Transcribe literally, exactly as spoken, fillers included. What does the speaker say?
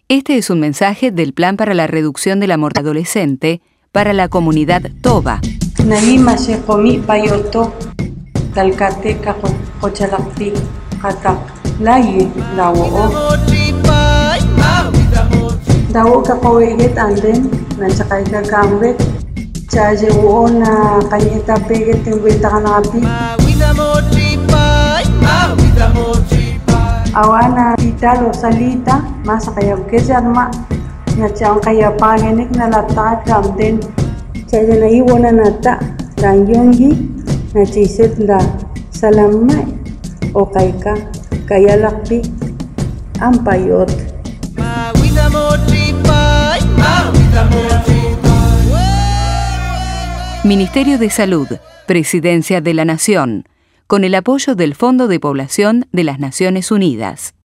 Este es un mensaje del Plan para la Reducción de la Mortalidad Adolescente para la comunidad Toba. Naima Shekomi Payoto, Talcateca, Jochalapti, Katak, Laye, Dawo. Dawo Kapaweget anden, Nanchakaika Gambet, Chaje Wona, Kanyeta Peget, and Wetanapi. Awana Italo Salita, Masakaya Kezarma, Nachang Kaya Panganic na Lata Gamden, Chaja na Iwana Nata, Dan Yongi, Nachiset da Salamay, O Kaika, Kaya Lakpi, Ampayot. Ministerio de Salud, Presidencia de la Nación, con el apoyo del Fondo de Población de las Naciones Unidas.